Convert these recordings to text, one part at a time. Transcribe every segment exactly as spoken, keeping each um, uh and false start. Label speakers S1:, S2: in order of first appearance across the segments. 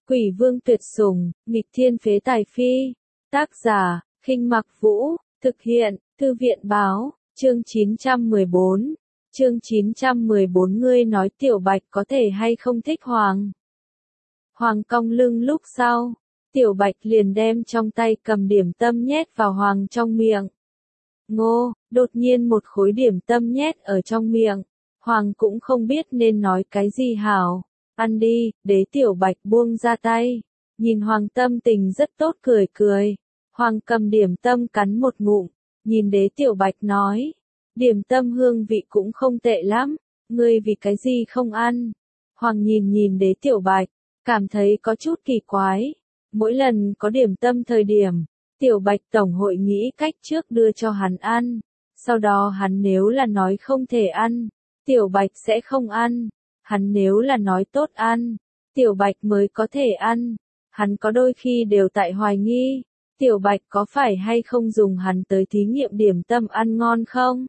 S1: Quỷ vương tuyệt sủng, nghịch thiên phế tài phi. Tác giả, Khinh Mặc Vũ, thực hiện, Thư viện báo, chương chín trăm mười bốn. Chương chín trăm mười bốn Ngươi nói Tiểu Bạch có thể hay không thích Hoàng. Hoàng cong lưng lúc sau, Tiểu Bạch liền đem trong tay cầm điểm tâm nhét vào Hoàng trong miệng. Ngô, đột nhiên một khối điểm tâm nhét ở trong miệng, Hoàng cũng không biết nên nói cái gì hảo. Ăn đi, Đế Tiểu Bạch buông ra tay, nhìn Hoàng tâm tình rất tốt cười cười. Hoàng cầm điểm tâm cắn một ngụm, nhìn Đế Tiểu Bạch nói, điểm tâm hương vị cũng không tệ lắm, ngươi vì cái gì không ăn? Hoàng nhìn nhìn Đế Tiểu Bạch, cảm thấy có chút kỳ quái. Mỗi lần có điểm tâm thời điểm, Tiểu Bạch tổng hội nghĩ cách trước đưa cho hắn ăn, sau đó hắn nếu là nói không thể ăn, Tiểu Bạch sẽ không ăn. Hắn nếu là nói tốt ăn, Tiểu Bạch mới có thể ăn. Hắn có đôi khi đều tại hoài nghi, Tiểu Bạch có phải hay không dùng hắn tới thí nghiệm điểm tâm ăn ngon không?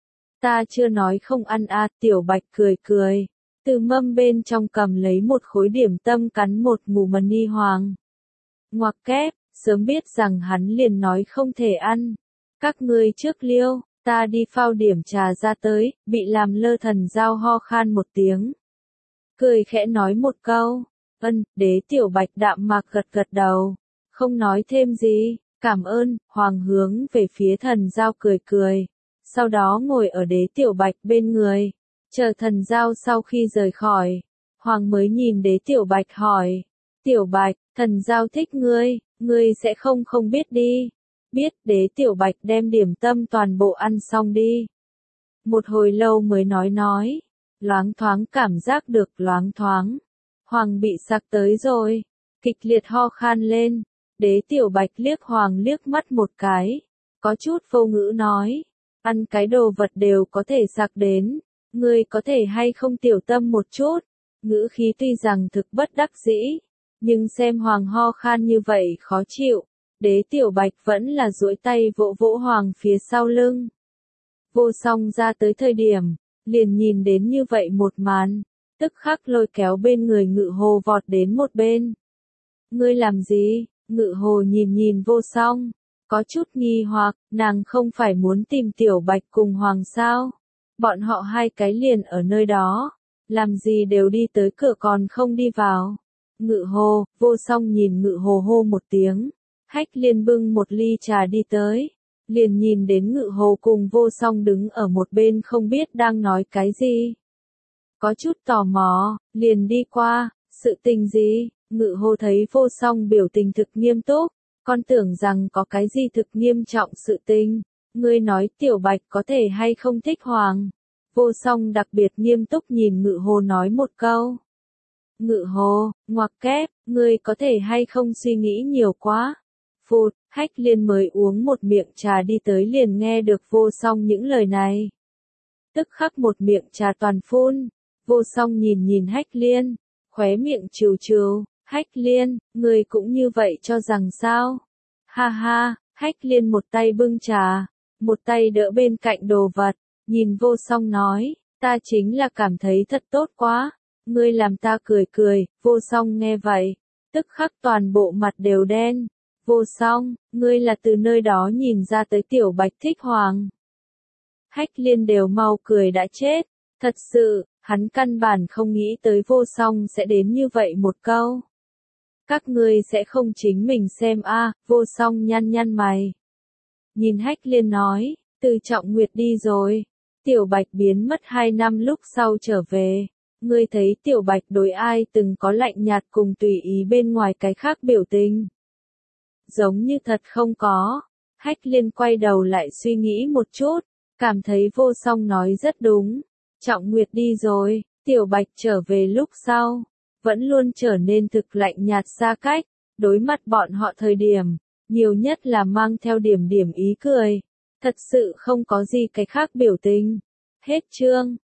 S1: Ta chưa nói không ăn à, Tiểu Bạch cười cười, từ mâm bên trong cầm lấy một khối điểm tâm cắn một ngụm mần ni Hoàng. Ngoặc kép, sớm biết rằng hắn liền nói không thể ăn. Các ngươi trước liêu, ta đi phao điểm trà ra tới, bị làm lơ thần giao ho khan một tiếng. Cười khẽ nói một câu, ân, Đế Tiểu Bạch đạm mạc gật gật đầu, không nói thêm gì, cảm ơn. Hoàng hướng về phía thần giao cười cười, sau đó ngồi ở Đế Tiểu Bạch bên người, chờ thần giao sau khi rời khỏi, Hoàng mới nhìn Đế Tiểu Bạch hỏi, Tiểu Bạch, thần giao thích ngươi, ngươi sẽ không không biết đi. Biết. Đế Tiểu Bạch đem điểm tâm toàn bộ ăn xong đi. Một hồi lâu mới nói nói, loáng thoáng cảm giác được loáng thoáng. Hoàng bị sặc tới rồi, kịch liệt ho khan lên. Đế Tiểu Bạch liếc Hoàng liếc mắt một cái, có chút vô ngữ nói, ăn cái đồ vật đều có thể sặc đến, ngươi có thể hay không tiểu tâm một chút. Ngữ khí tuy rằng thực bất đắc dĩ, nhưng xem Hoàng ho khan như vậy khó chịu, Đế Tiểu Bạch vẫn là duỗi tay vỗ vỗ Hoàng phía sau lưng. Vô Song ra tới thời điểm, liền nhìn đến như vậy một màn, tức khắc lôi kéo bên người Ngự Hồ vọt đến một bên. Ngươi làm gì? Ngự Hồ nhìn nhìn Vô Song, có chút nghi hoặc, nàng không phải muốn tìm Tiểu Bạch cùng Hoàng sao? Bọn họ hai cái liền ở nơi đó, làm gì đều đi tới cửa còn không đi vào. Ngự Hồ, Vô Song nhìn Ngự Hồ hô một tiếng, Hách Liên bưng một ly trà đi tới, liền nhìn đến Ngự Hồ cùng Vô Song đứng ở một bên không biết đang nói cái gì. Có chút tò mò, liền đi qua, sự tình gì? Ngự Hồ thấy Vô Song biểu tình thực nghiêm túc, con tưởng rằng có cái gì thực nghiêm trọng sự tình. Ngươi nói Tiểu Bạch có thể hay không thích Hoàng? Vô Song đặc biệt nghiêm túc nhìn Ngự Hồ nói một câu. Ngự Hồ, ngoặc kép, ngươi có thể hay không suy nghĩ nhiều quá. Phụt, Hách Liên mới uống một miệng trà đi tới liền nghe được Vô Song những lời này. Tức khắc một miệng trà toàn phun. Vô Song nhìn nhìn Hách Liên, khóe miệng trừ trừ, Hách Liên, ngươi cũng như vậy cho rằng sao? Ha ha, Hách Liên một tay bưng trà, một tay đỡ bên cạnh đồ vật, nhìn Vô Song nói, ta chính là cảm thấy thật tốt quá, ngươi làm ta cười cười. Vô Song nghe vậy, tức khắc toàn bộ mặt đều đen. Vô Song, ngươi là từ nơi đó nhìn ra tới Tiểu Bạch thích Hoàng. Hách Liên đều mau cười đã chết, thật sự, hắn căn bản không nghĩ tới Vô Song sẽ đến như vậy một câu. Các ngươi sẽ không chính mình xem a? À, Vô Song nhăn nhăn mày. Nhìn Hách Liên nói, Từ Trọng Nguyệt đi rồi, Tiểu Bạch biến mất hai năm lúc sau trở về, ngươi thấy Tiểu Bạch đối ai từng có lạnh nhạt cùng tùy ý bên ngoài cái khác biểu tình? Giống như thật không có. Hách Liên quay đầu lại suy nghĩ một chút, cảm thấy Vô Song nói rất đúng. Trọng Nguyệt đi rồi, Tiểu Bạch trở về lúc sau, vẫn luôn trở nên thực lạnh nhạt xa cách, đối mặt bọn họ thời điểm, nhiều nhất là mang theo điểm điểm ý cười, thật sự không có gì cái khác biểu tình. Hết chương.